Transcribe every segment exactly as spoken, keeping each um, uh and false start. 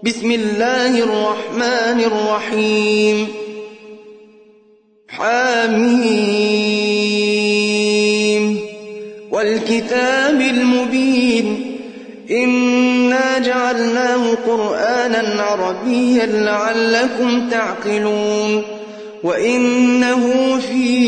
بسم الله الرحمن الرحيم حميم والكتاب المبين إنا جعلناه قرآنا عربيا لعلكم تعقلون وإنه في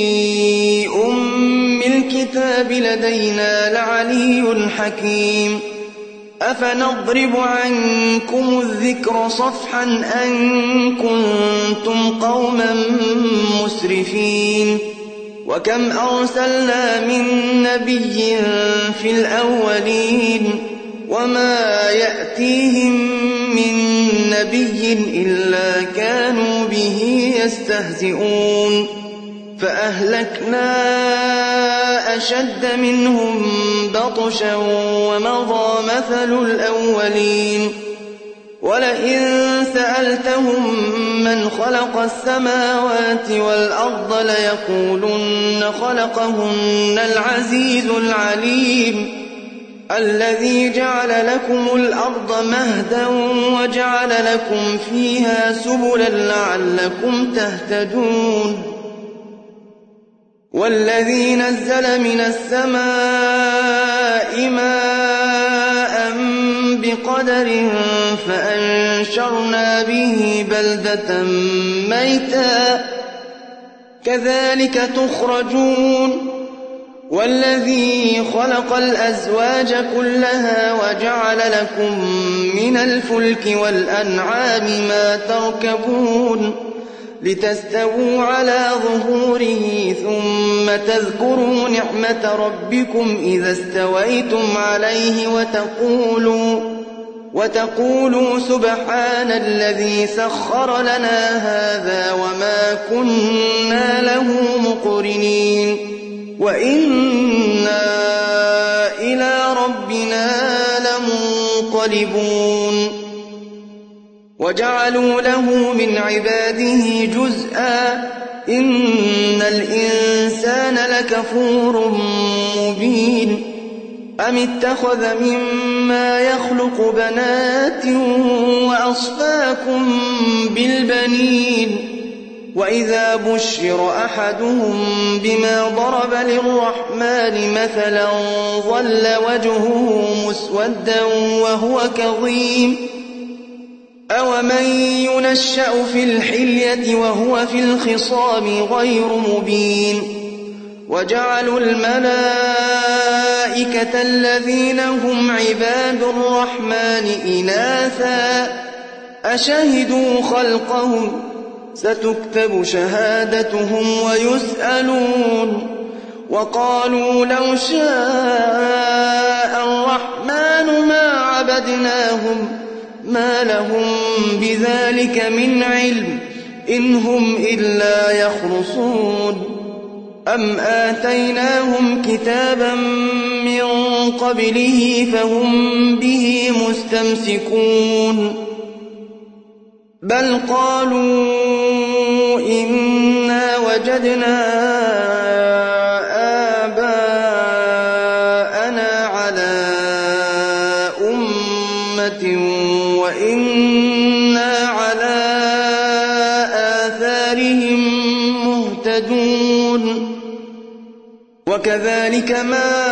أم الكتاب لدينا لعلي حكيم أفنضرب عنكم الذكر صفحا أن كنتم قوما مسرفين وكم أرسلنا من نبي في الأولين وما يأتيهم من نبي إلا كانوا به يستهزئون فأهلكنا أشد منهم بطشا ومضى مثل الأولين ولئن سألتهم من خلق السماوات والأرض ليقولن خلقهن العزيز العليم الذي جعل لكم الأرض مهدا وجعل لكم فيها سبلا لعلكم تهتدون والذي نزل من السماء ماء بقدر فأنشرنا به بلدة ميتا كذلك تخرجون والذي خلق الأزواج كلها وجعل لكم من الفلك والأنعام ما تركبون لتستووا على ظهوره ثم تذكروا نعمة ربكم إذا استويتم عليه وتقولوا, وتقولوا سبحان الذي سخر لنا هذا وما كنا له مقرنين وإنا إلى ربنا لمنقلبون وجعلوا له من عباده جزءا إن الإنسان لكفور مبين أم اتخذ مما يخلق بنات وأصفاكم بالبنين وإذا بشر أحدهم بما ضرب للرحمن مثلا ظل وجهه مسودا وهو كظيم أومن ينشأ في الحلية وهو في الخصام غير مبين وجعلوا الملائكة الذين هم عباد الرحمن إناثا أشهدوا خلقهم ستكتب شهادتهم ويسألون وقالوا لو شاء الرحمن ما عبدناهم ما لهم بذلك من علم إن هم إلا يخرصون أم آتيناهم كتابا من قبله فهم به مستمسكون بل قالوا إنا وجدنا آباءنا على أمة وإنا على آثارهم مهتدون وكذلك ما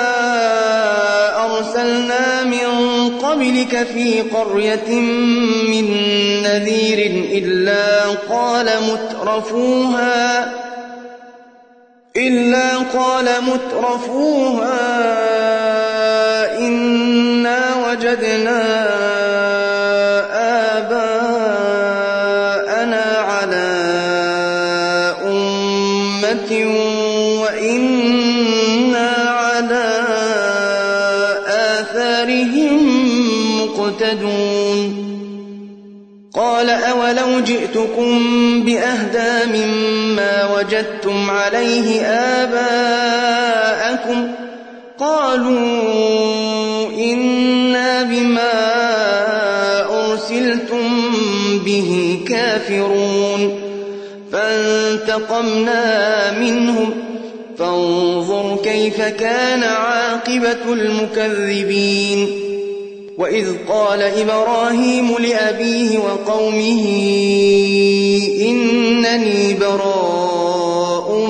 أرسلنا من قبلك في قرية من نذير إلا قال مترفوها إلا قال مترفوها إنا وجدنا آباءنا على أمة وإنا على آثارهم مقتدون قال أولو جئتكم بأهدى مما وجدتم عليه آباءكم قالوا إنا بما أرسلتم به كافرون فانتقمنا منهم فانظر كيف كان عاقبة المكذبين وإذ قال إبراهيم لأبيه وقومه إنني براء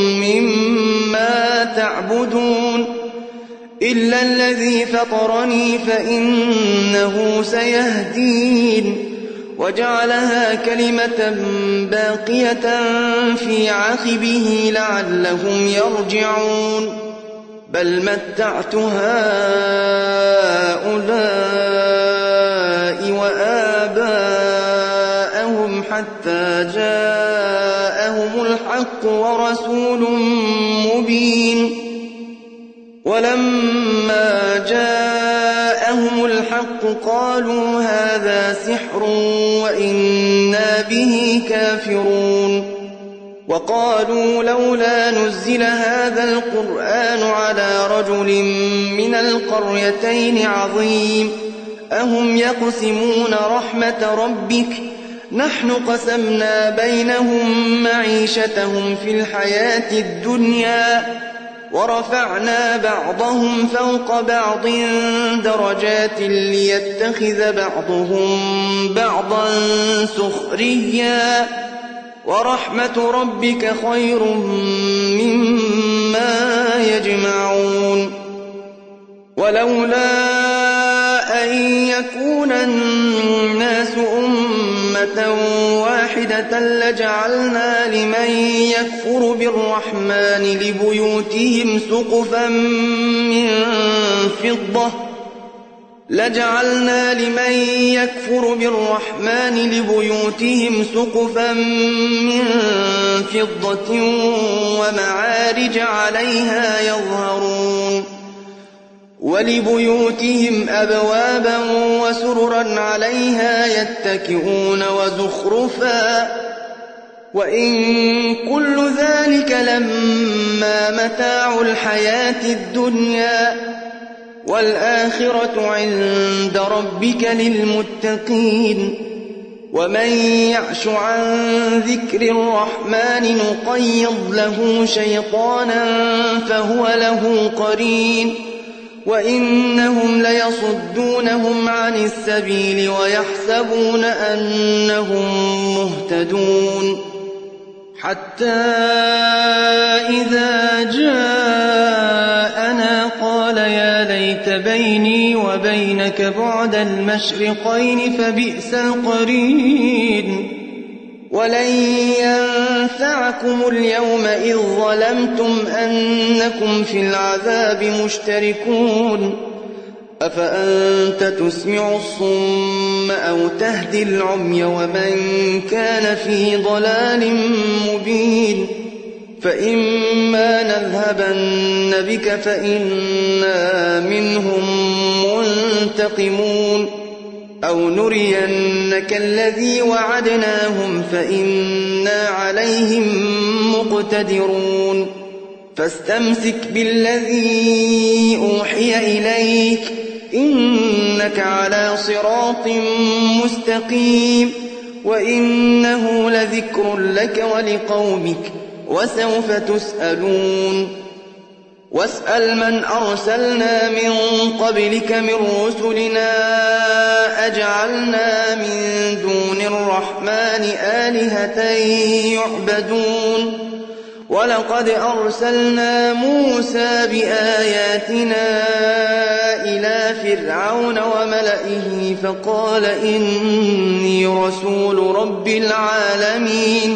مما تعبدون إلا الذي فطرني فإنه سيهدين وجعلها كلمة باقية في عقبه لعلهم يرجعون بل متعت هؤلاء وآباءهم حتى جاءهم الحق ورسول مبين ولما جاءهم الحق قالوا هذا سحر وإنا به كافرون وقالوا لولا نزل هذا القرآن على رجل من القريتين عظيم أهم يقسمون رحمة ربك نحن قسمنا بينهم معيشتهم في الحياة الدنيا ورفعنا بعضهم فوق بعض درجات ليتخذ بعضهم بعضا سخريا ورحمة ربك خير مما يجمعون ولولا أن يكون الناس أمة واحدة لجعلنا لمن يكفر بالرحمن لبيوتهم سقفا من فضة لجعلنا لمن يكفر بالرحمن لبيوتهم سقفا من فضة ومعارج عليها يظهرون ولبيوتهم أبوابا وسررا عليها يتكئون وزخرفا وإن كل ذلك لما متاع الحياة الدنيا والآخرة عند ربك للمتقين ومن يعش عن ذكر الرحمن نقيض له شيطانا فهو له قرين وإنهم ليصدونهم عن السبيل ويحسبون أنهم مهتدون حتى إذا جاءنا قال يا ليت بيني وبينك بعد المشرقين فبئس القرين ولن ينفعكم اليوم إذ ظلمتم أنكم في العذاب مشتركون أفأنت تسمع الصم أو تهدي العمي ومن كان في ضلال مبين فإما نذهبن بك فإنا منهم منتقمون أو نرينك الذي وعدناهم فإنا عليهم مقتدرون فاستمسك بالذي أوحي إليك إنك على صراط مستقيم وإنه لذكر لك ولقومك وسوف تسألون واسأل من أرسلنا من قبلك من رسلنا أجعلنا من دون الرحمن آلهة يعبدون ولقد أرسلنا موسى بآياتنا إلى فرعون وملئه فقال إني رسول رب العالمين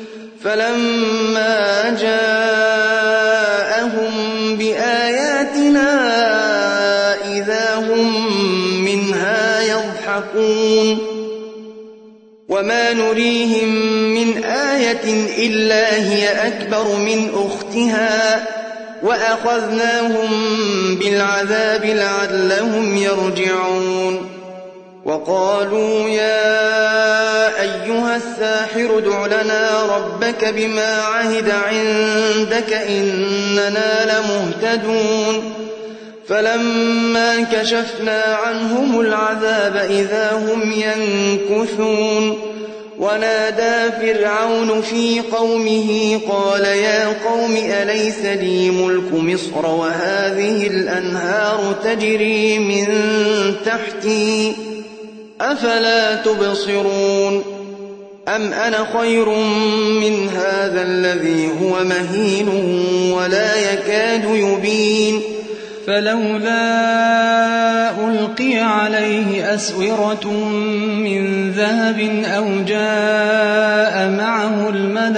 فلما جاءهم بآياتنا إذا هم منها يضحكون وما نريهم من آية إلا هي أكبر من أختها وأخذناهم بالعذاب لعلهم يرجعون وقالوا يا أيها الساحر ادع لنا ربك بما عهد عندك إننا لمهتدون فلما كشفنا عنهم العذاب إذا هم ينكثون ونادى فرعون في قومه قال يا قوم أليس لي ملك مصر وهذه الأنهار تجري من تحتي أفلا تبصرون أم أنا خير من هذا الذي هو مهين ولا يكاد يبين فلولا ألقي عليه أسورة من ذهب أو جاء معه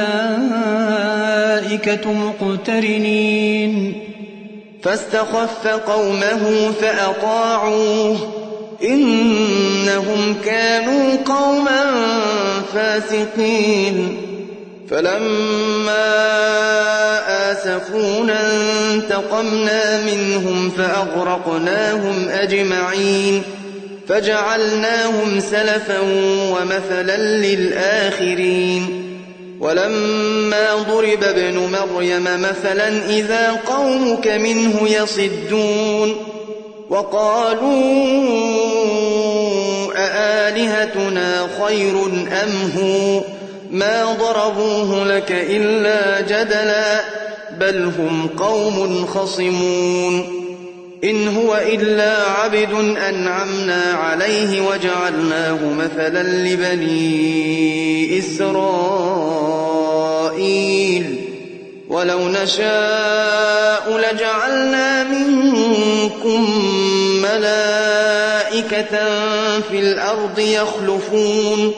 الملائكة مقترنين فاستخف قومه فأطاعوه إنهم كانوا قوما فاسقين فلما آسفونا انتقمنا منهم فأغرقناهم أجمعين فجعلناهم سلفا ومثلا للآخرين ولما ضرب ابن مريم مثلا إذا قومك منه يصدون وقالوا أآلهتنا خير أم هو ما ضربوه لك إلا جدلا بل هم قوم خصمون إن هو إلا عبد أنعمنا عليه وجعلناه مثلا لبني إسرائيل ولو نشاء لجعلنا منكم ملائكة في الأرض يخلفون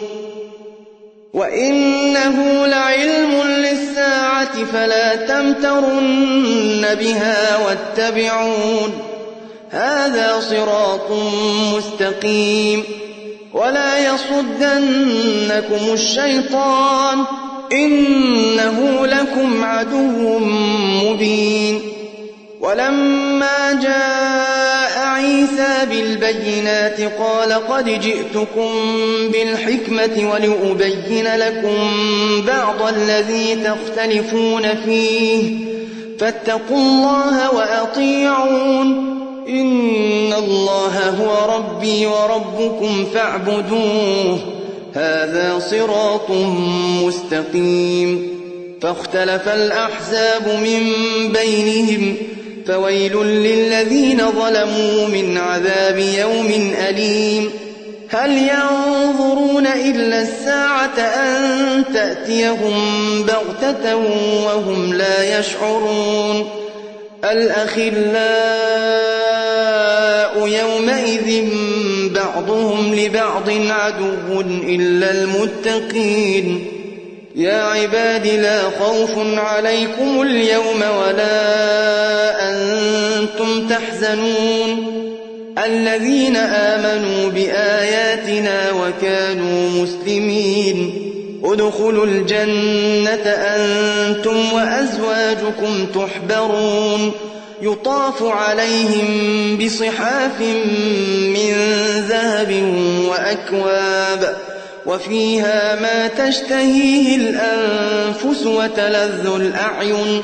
وإنه لعلم للساعة فلا تمترن بها واتبعون هذا صراط مستقيم ولا يصدنكم الشيطان إنه لكم عدو مبين ولما جاء عيسى بالبينات قال قد جئتكم بالحكمة ولأبين لكم بعض الذي تختلفون فيه فاتقوا الله وأطيعون إن الله هو ربي وربكم فاعبدوه هذا صراط مستقيم فاختلف الأحزاب من بينهم فويل للذين ظلموا من عذاب يوم أليم هل ينظرون إلا الساعة أن تأتيهم بغتة وهم لا يشعرون الأخلاء يومئذ بعضهم لبعض عدو إلا المتقين يا عباد لا خوف عليكم اليوم ولا أنتم تحزنون الذين آمنوا بآياتنا وكانوا مسلمين ادخلوا الجنة أنتم وأزواجكم تحبرون يطاف عليهم بصحاف من ذهب وأكواب وفيها ما تشتهيه الأنفس وتلذ الأعين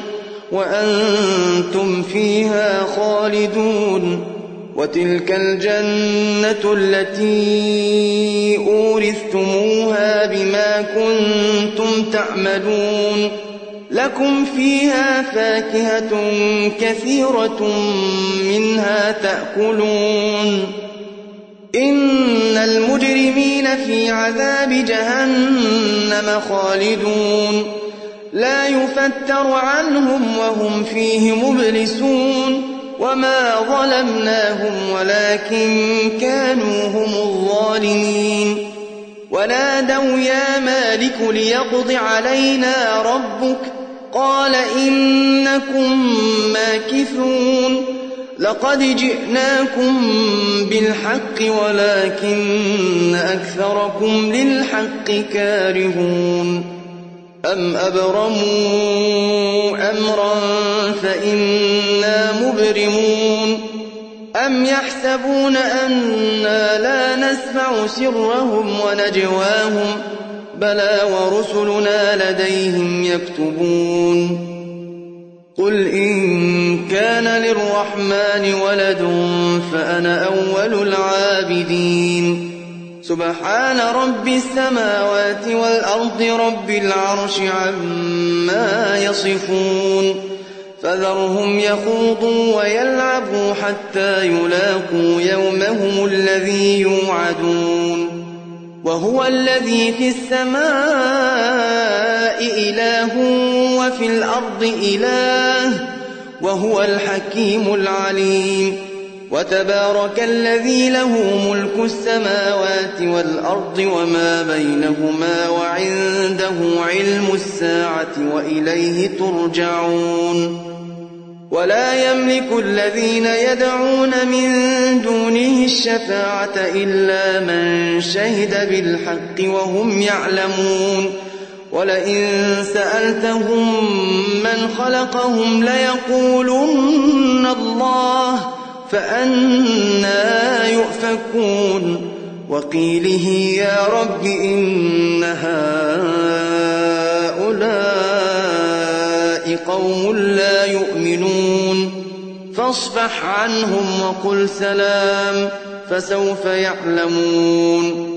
وأنتم فيها خالدون وتلك الجنة التي أورثتموها بما كنتم تعملون لكم فيها فاكهة كثيرة منها تأكلون إن المجرمين في عذاب جهنم خالدون لا يفتر عنهم وهم فيه مبلسون وما ظلمناهم ولكن كانوا هم الظالمين ونادوا يا مالك ليقض علينا ربك قال إنكم ماكثون لقد جئناكم بالحق ولكن أكثركم للحق كارهون أم أبرموا أمرا فإنا مبرمون أم يحسبون أنا لا نسمع سرهم ونجواهم بلى ورسلنا لديهم يكتبون قل إن كان للرحمن ولد فأنا أول العابدين سبحان رب السماوات والأرض رب العرش عما يصفون فذرهم يخوضوا ويلعبوا حتى يلاقوا يومهم الذي يوعدون وهو الذي في السماء إله وفي الأرض إله وهو الحكيم العليم وتبارك الذي له ملك السماوات والأرض وما بينهما وعنده علم الساعة وإليه ترجعون ولا يملك الذين يدعون من دونه الشفاعة إلا من شهد بالحق وهم يعلمون ولئن سألتهم من خلقهم ليقولن الله فأنى يؤفكون وقيله يا رب إن هؤلاء قوم لا يؤمنون فاصفح عنهم وقل سلام فسوف يعلمون